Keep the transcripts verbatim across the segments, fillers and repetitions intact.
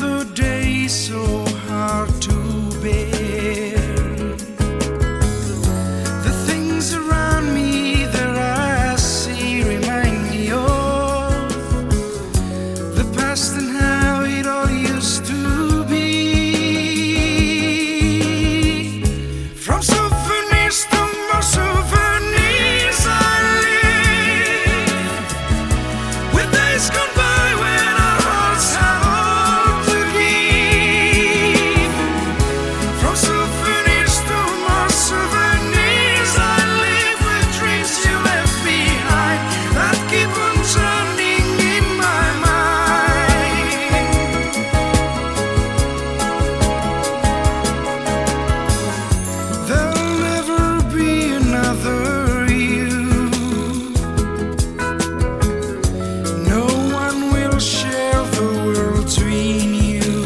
another day so hard to bear. The things around me that I see remind me of the past and how it all used to be. From souvenirs to more souvenirs I live, with days gone by when our hearts have all to give. From souvenirs to more souvenirs I live, with dreams you left behind that keep on turning in my mind. There'll never be another you. No one will share the world between you.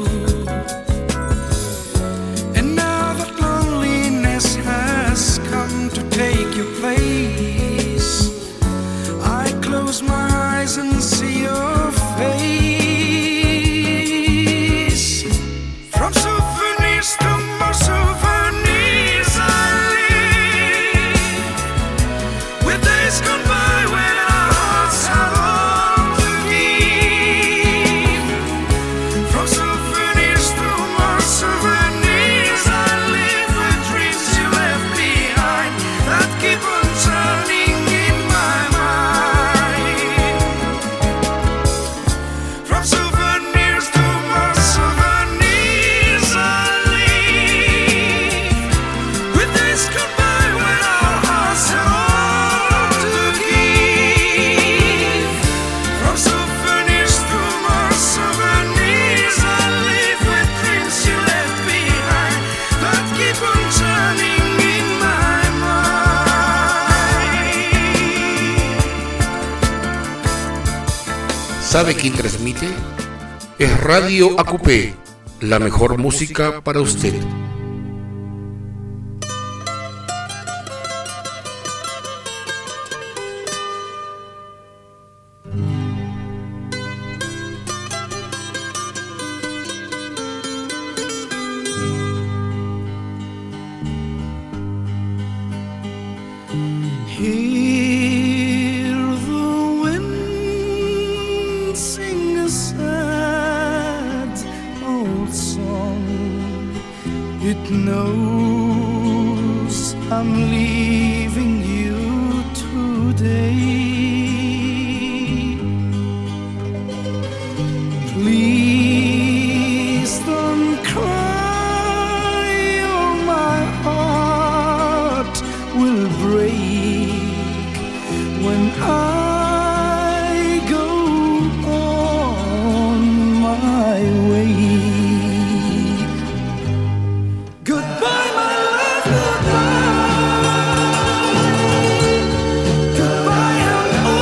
And now that loneliness has come to take your place, I close my eyes and see your face. From souvenirs to more souvenirs I live, with days gone by when our hearts have all to give. From souvenirs to more souvenirs I live, with dreams you left behind that keep on turning in my mind. From souvenirs to more souvenirs I live, with days gone by when our hearts have all to give. From souvenirs to more souvenirs I live, with dreams you left behind that keep on turning in my mind. ¿Sabe quién transmite? Es Radio A Q P, la mejor música para usted. Hear the wind sing a sad old song. It knows I'm leaving you today. Please don't cry, or my heart will break when I go on my way. Goodbye, my love, goodbye. Goodbye and au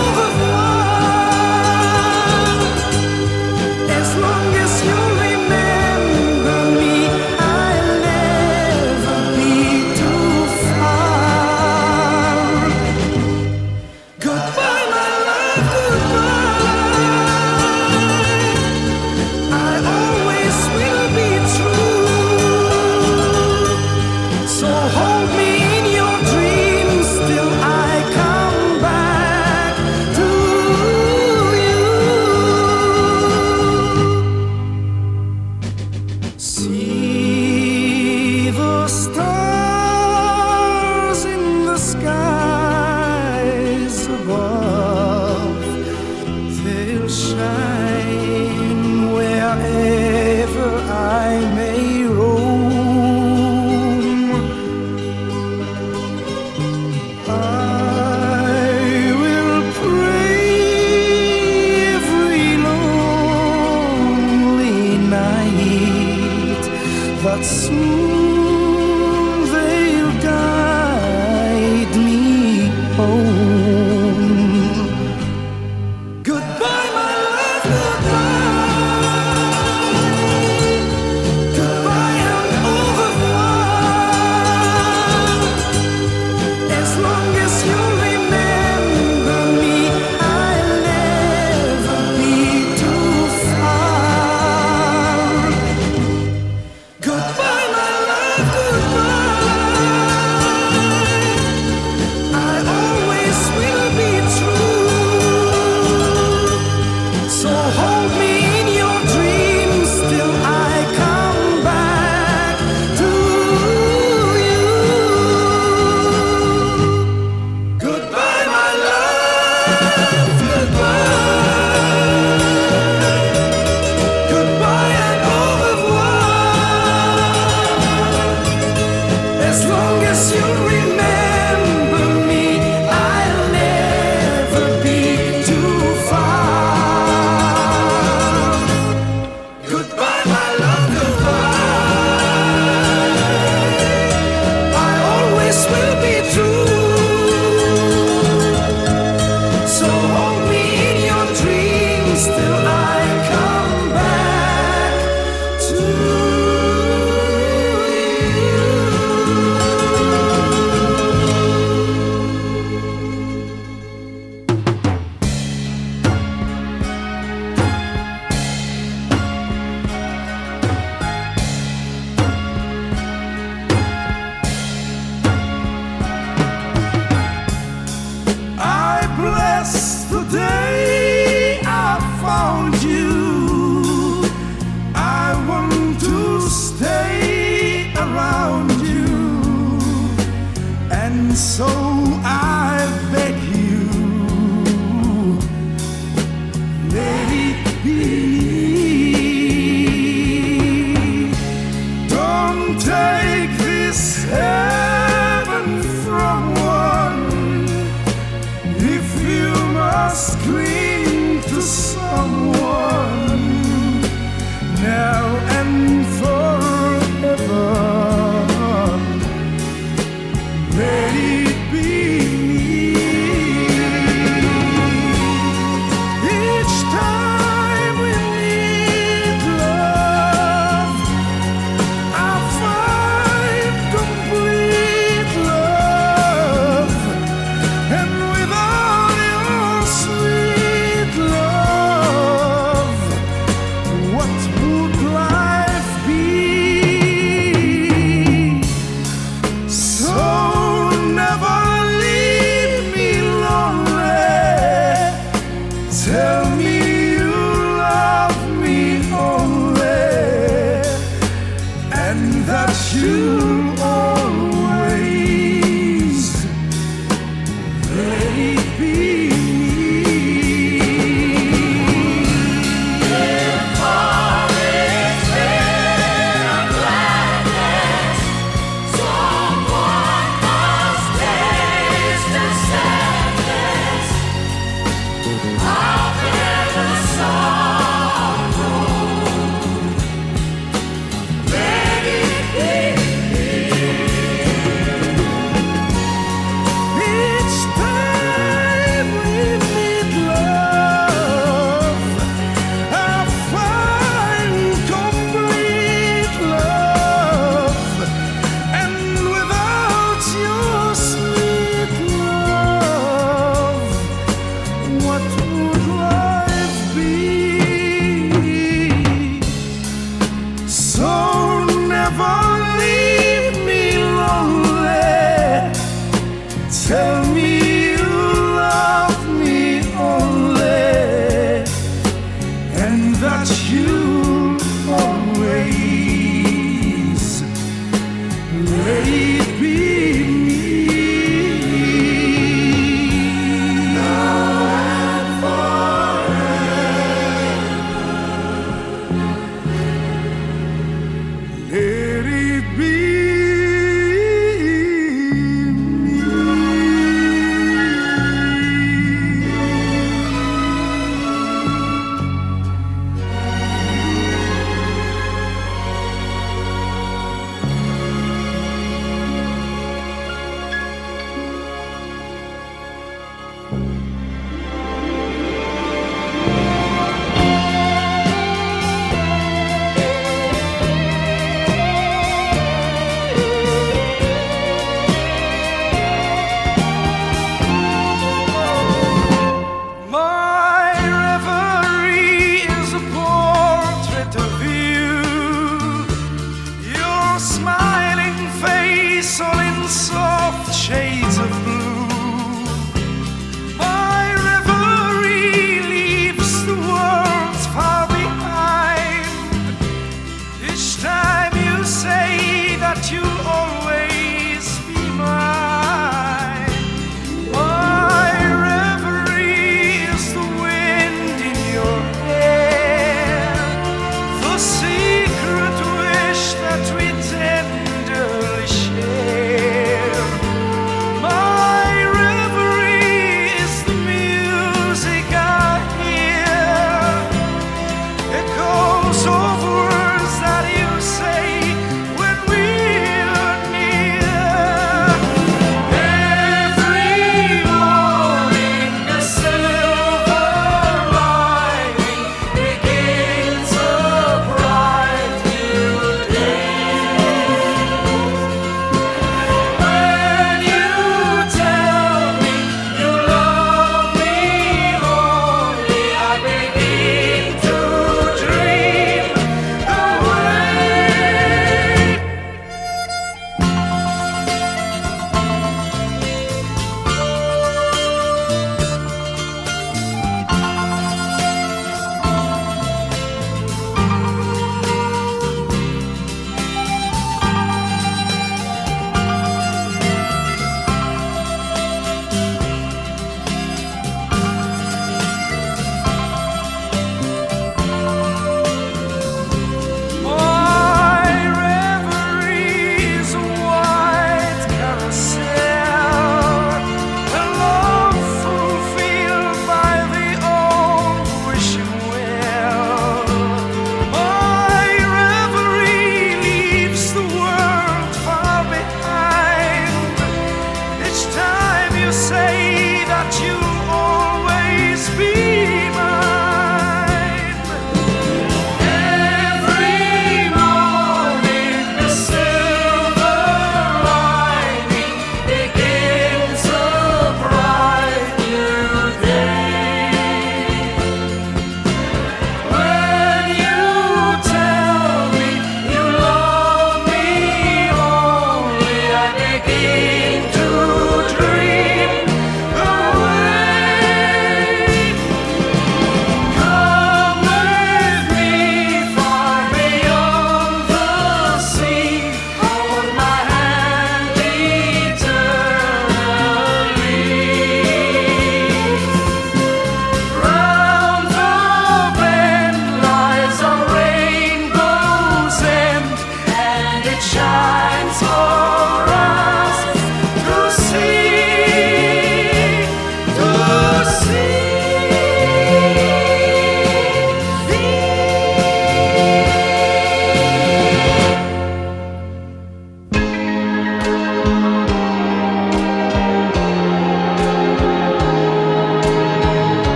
revoir. As long as you remember me, I'll never be too far. Goodbye, my love, goodbye. I always will be true. So hold me in your dreams till I come back to you. See the stars in the skies above. They'll shine wherever I may roam. I will pray every lonely night that soon they'll guide me home. Goodbye, my love, goodbye. Goodbye and au revoir. As long as you remember me, I'll never be too far. Tell me you love me only, and that you'll always let it be me. Now and forever, let it be me.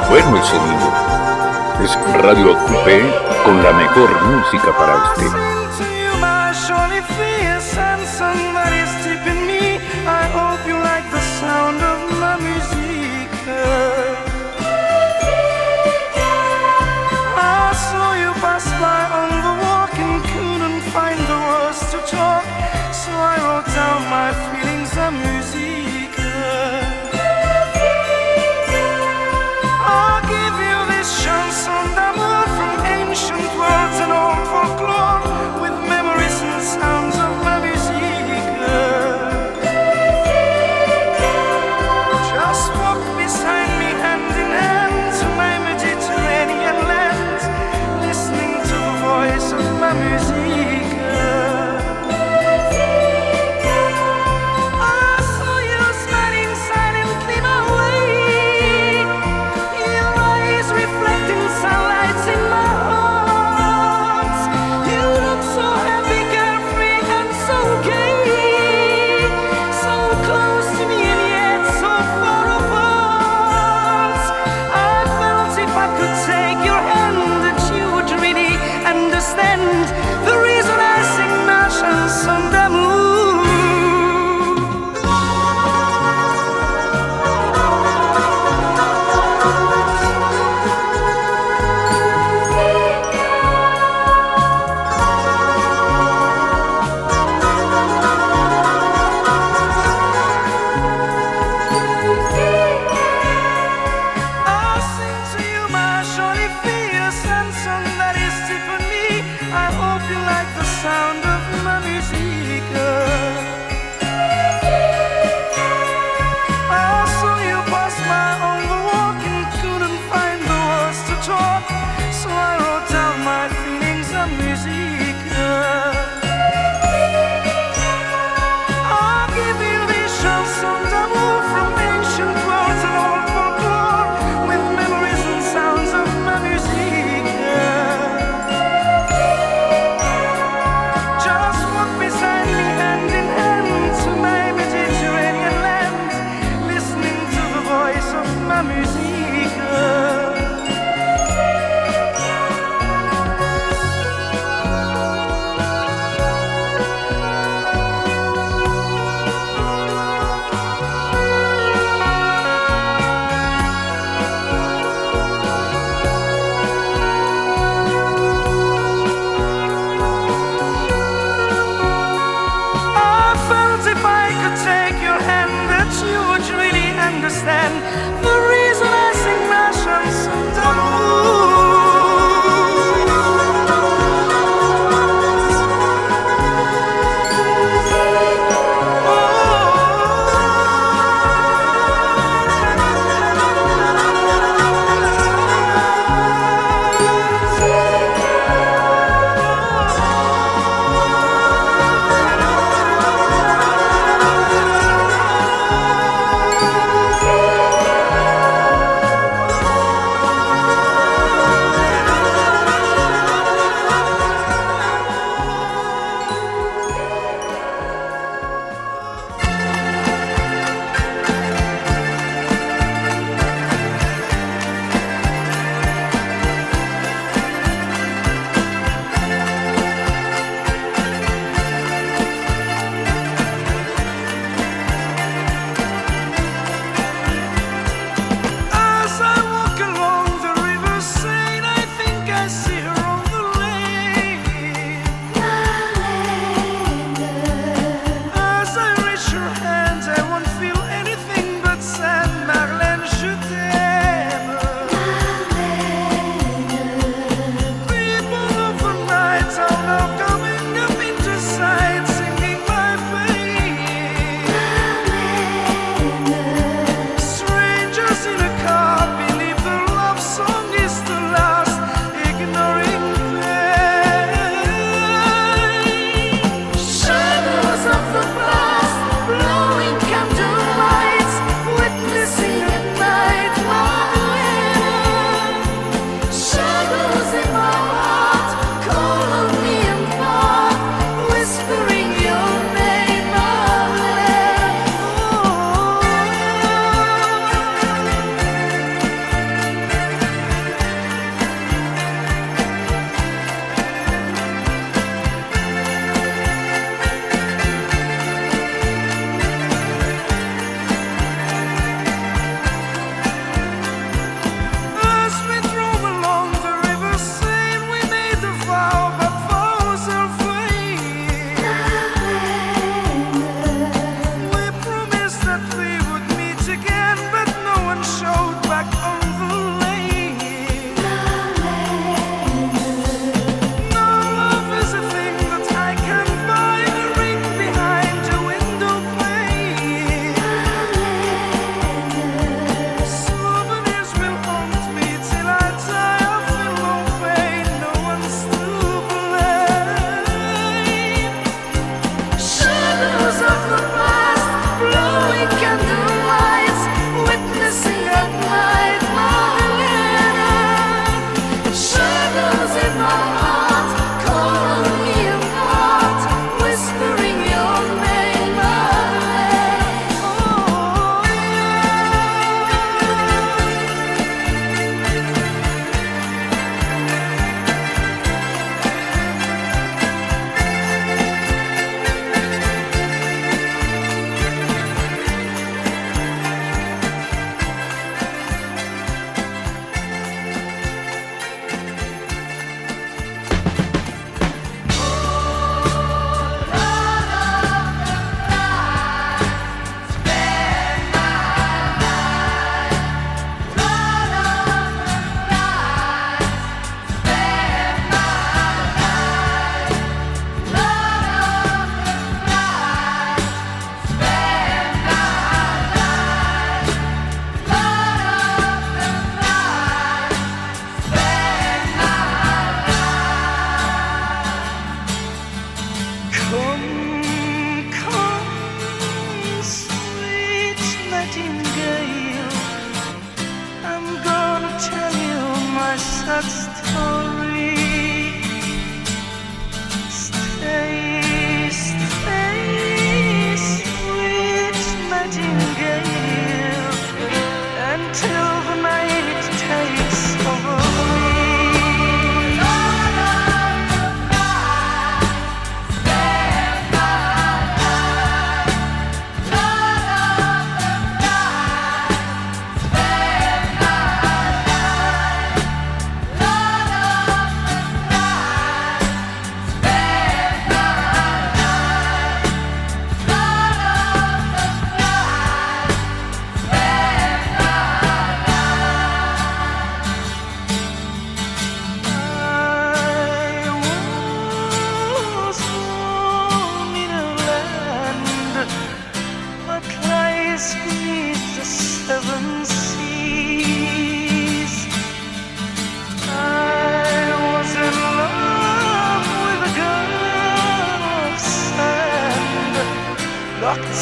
bueno el sonido. Es Radio Acupé con la mejor música para usted. My feelings are music. I'll give you this chanson d'amour from ancient words and old folklore, with memories and sounds of my music. Just walk beside me hand in hand to my Mediterranean land, listening to the voice of my music.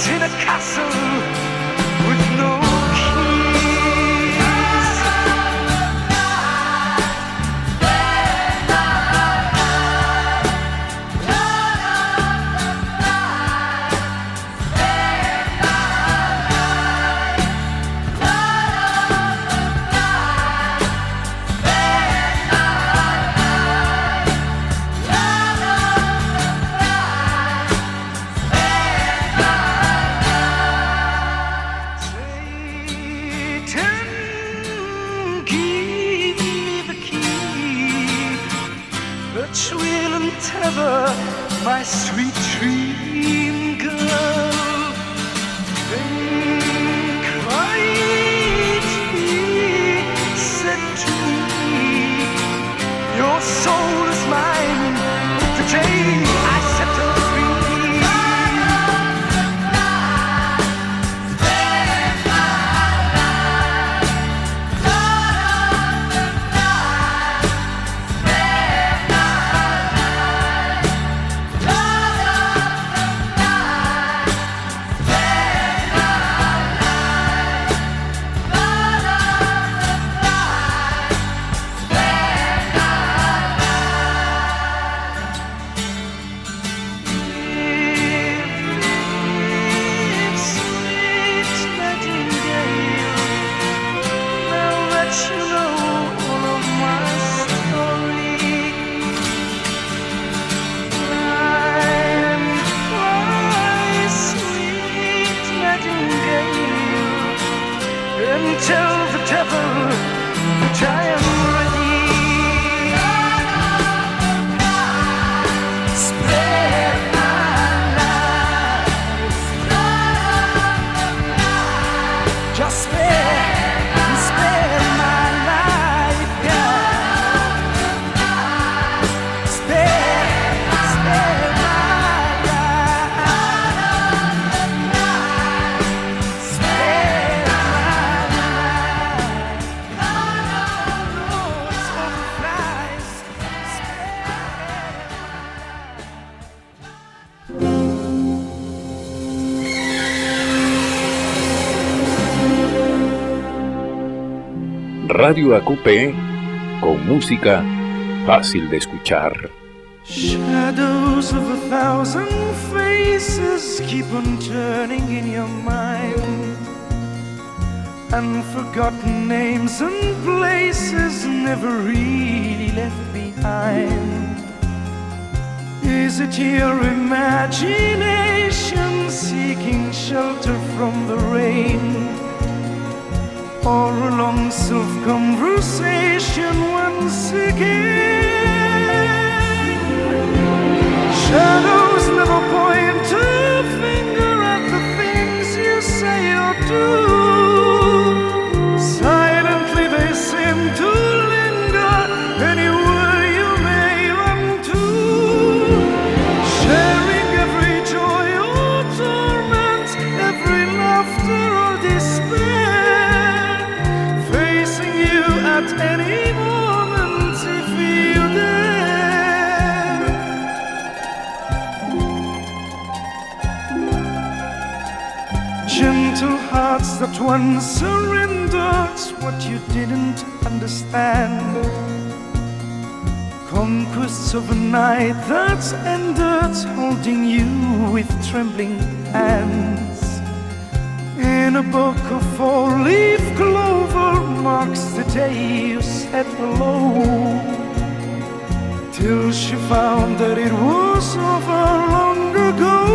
in a castle with no keys. My sweet dream girl, then quietly said to me, your soul is mine, the day I set her free. Tell the devil that I am ready. Spare my life. Just spare, spare my life, yeah. Spare, spare my Radio A Q P, con música fácil de escuchar. Shadows of a thousand faces keep on turning in your mind, and forgotten names and places never really left behind. Is it your imagination seeking shelter from the rain, or a long self-conversation once again? Shadows never point a finger at the things you say or do. Silently they seem to linger anywhere you may run to, sharing every joy or torment, every laughter or despair, facing you at any moment if you dare. Gentle hearts that once surrendered what you didn't understand, conquests of a night that's ended, holding you with trembling hands. In a book of four-leaf clover marks the day you said hello, till she found that it was over long ago.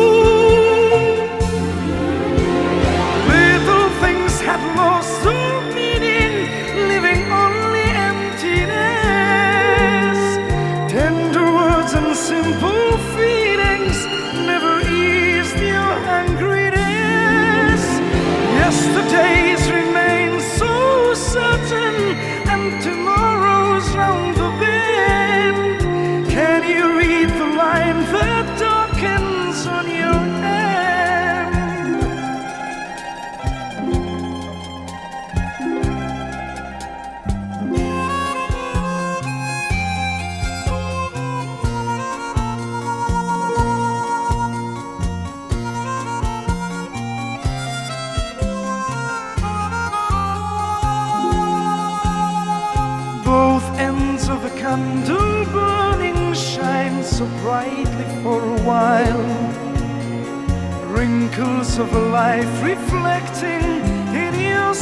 Little things had lost their meaning, living only emptiness. Tender words and simple feelings never eased your hungriness. Yesterdays remain so certain, and tomorrow's round the bend. Can you read the line that darkens on your hand? so brightly for a while, wrinkles of a life reflecting in your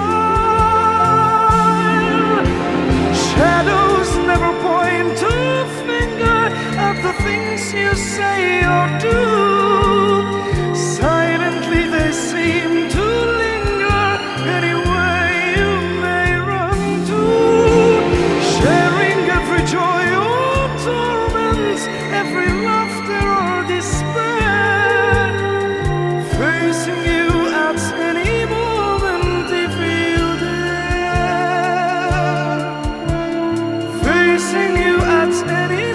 smile. Shadows never point a finger at the things you say or do. Silently they seem to linger anywhere you may run to, sharing every joy or torment, every laughter or despair, facing you at any moment if you dare, facing you at any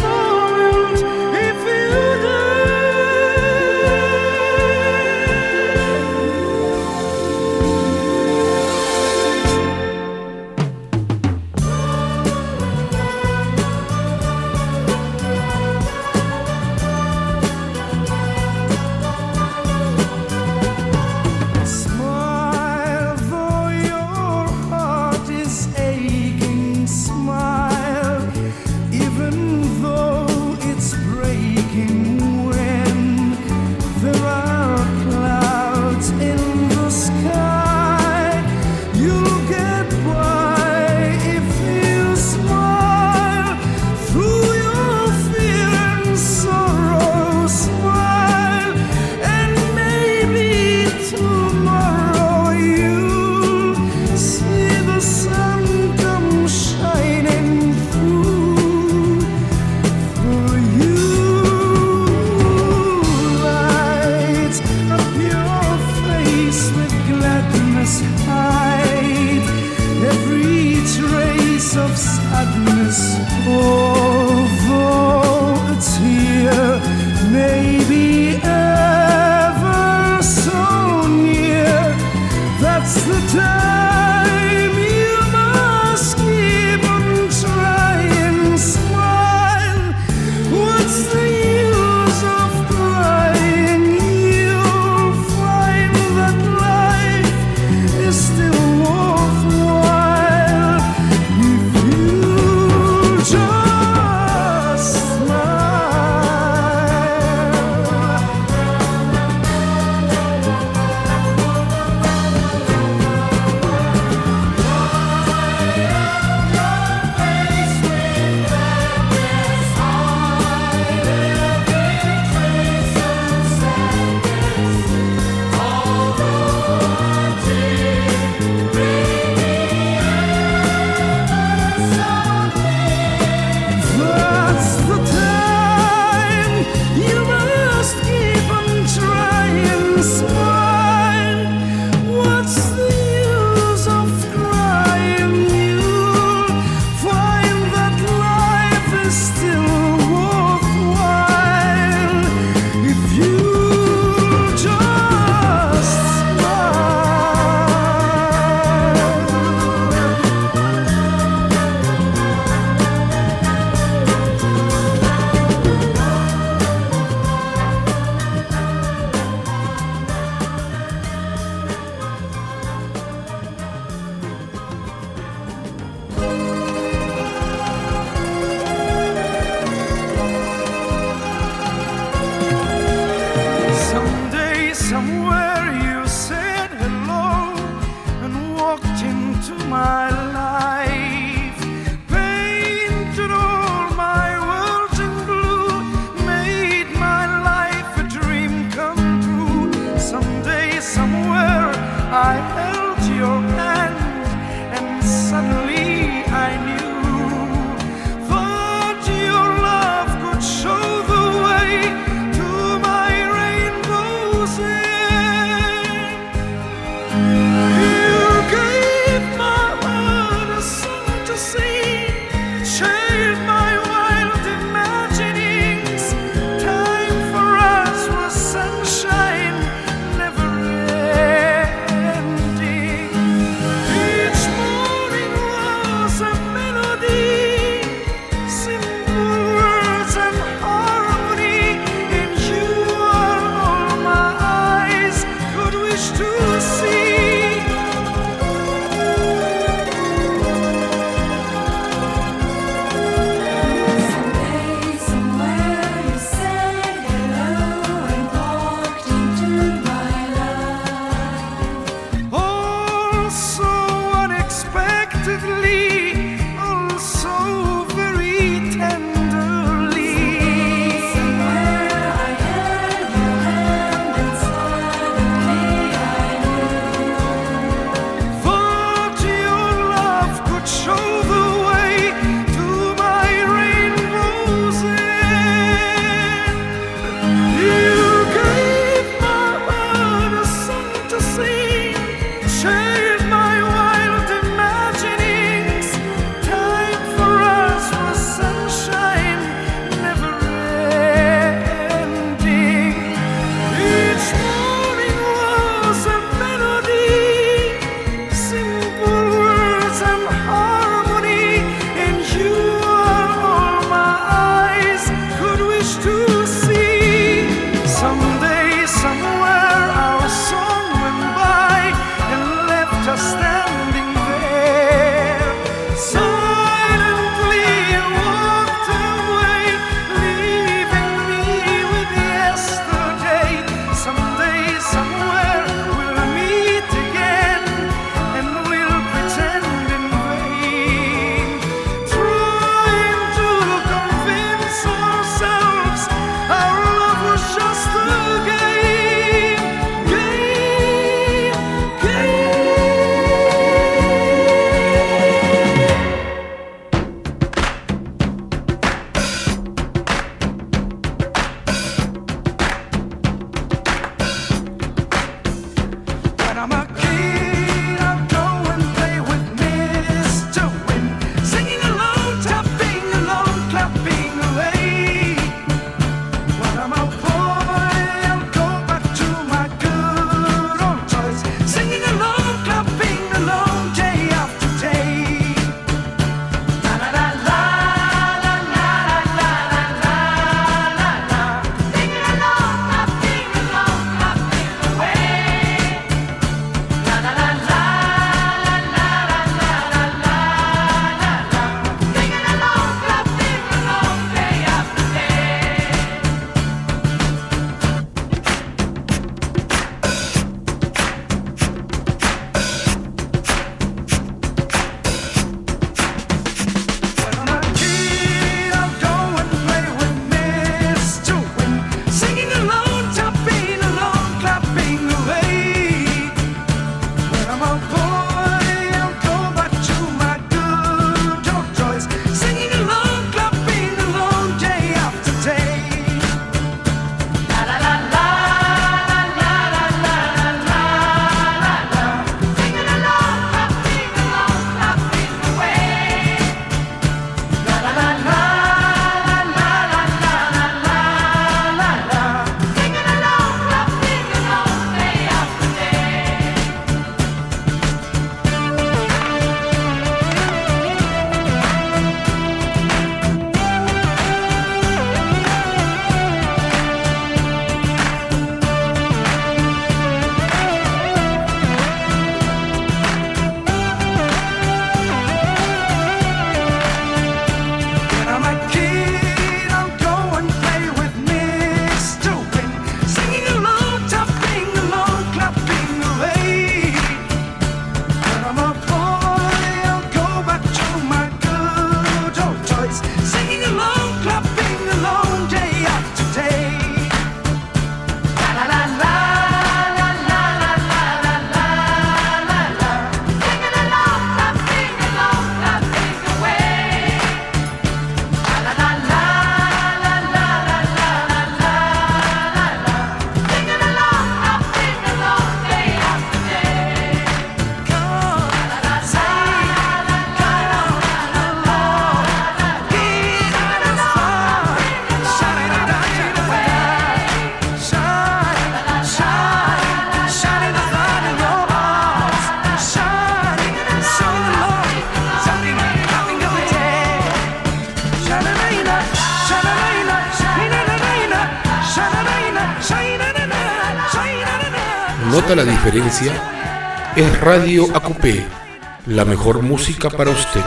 ¿Nota la diferencia? Es Radio A Q P, la mejor música para usted.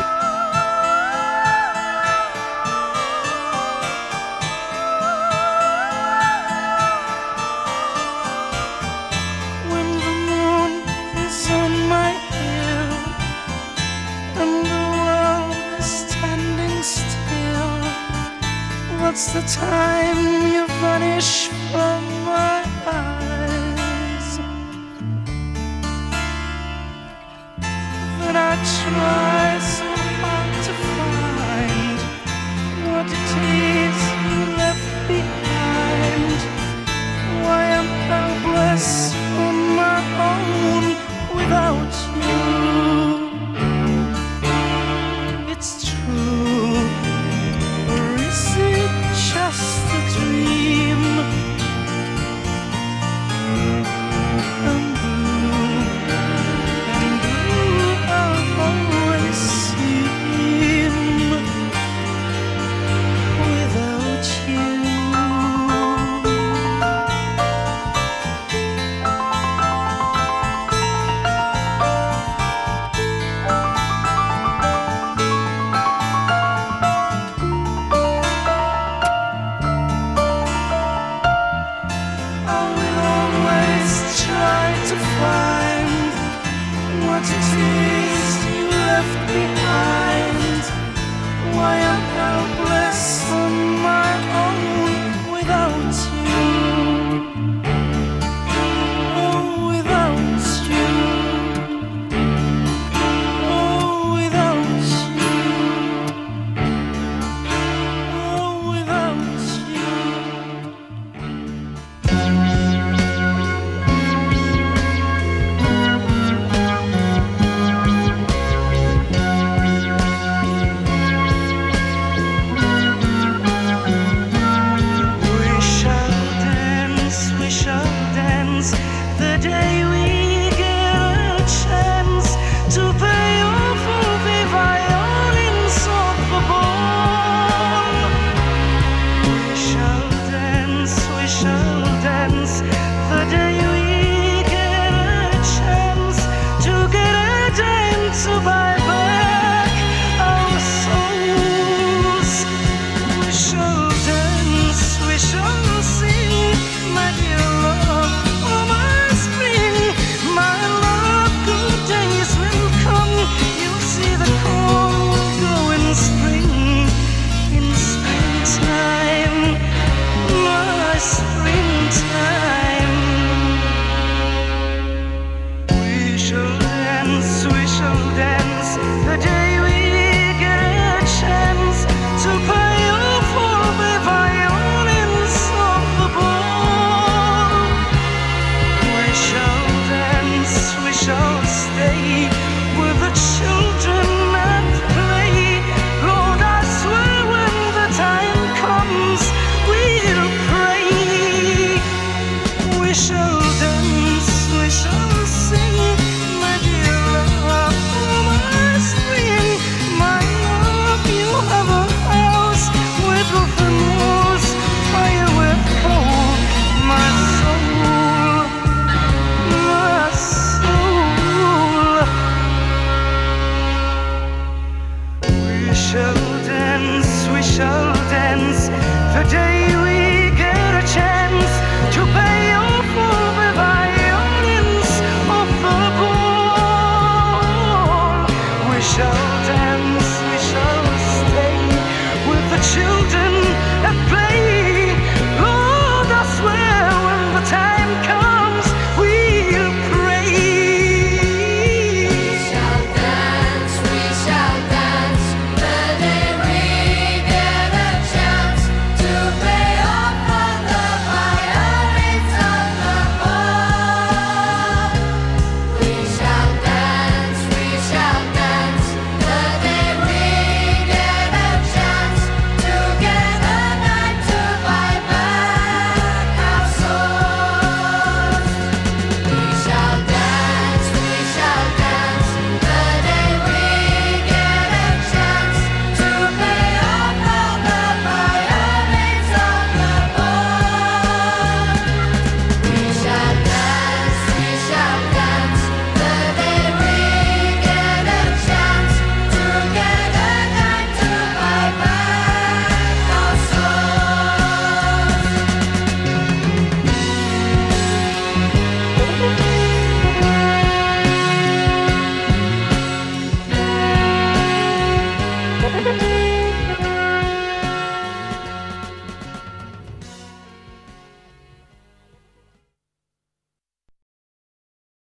What's the time you vanish from my eyes? Then I try so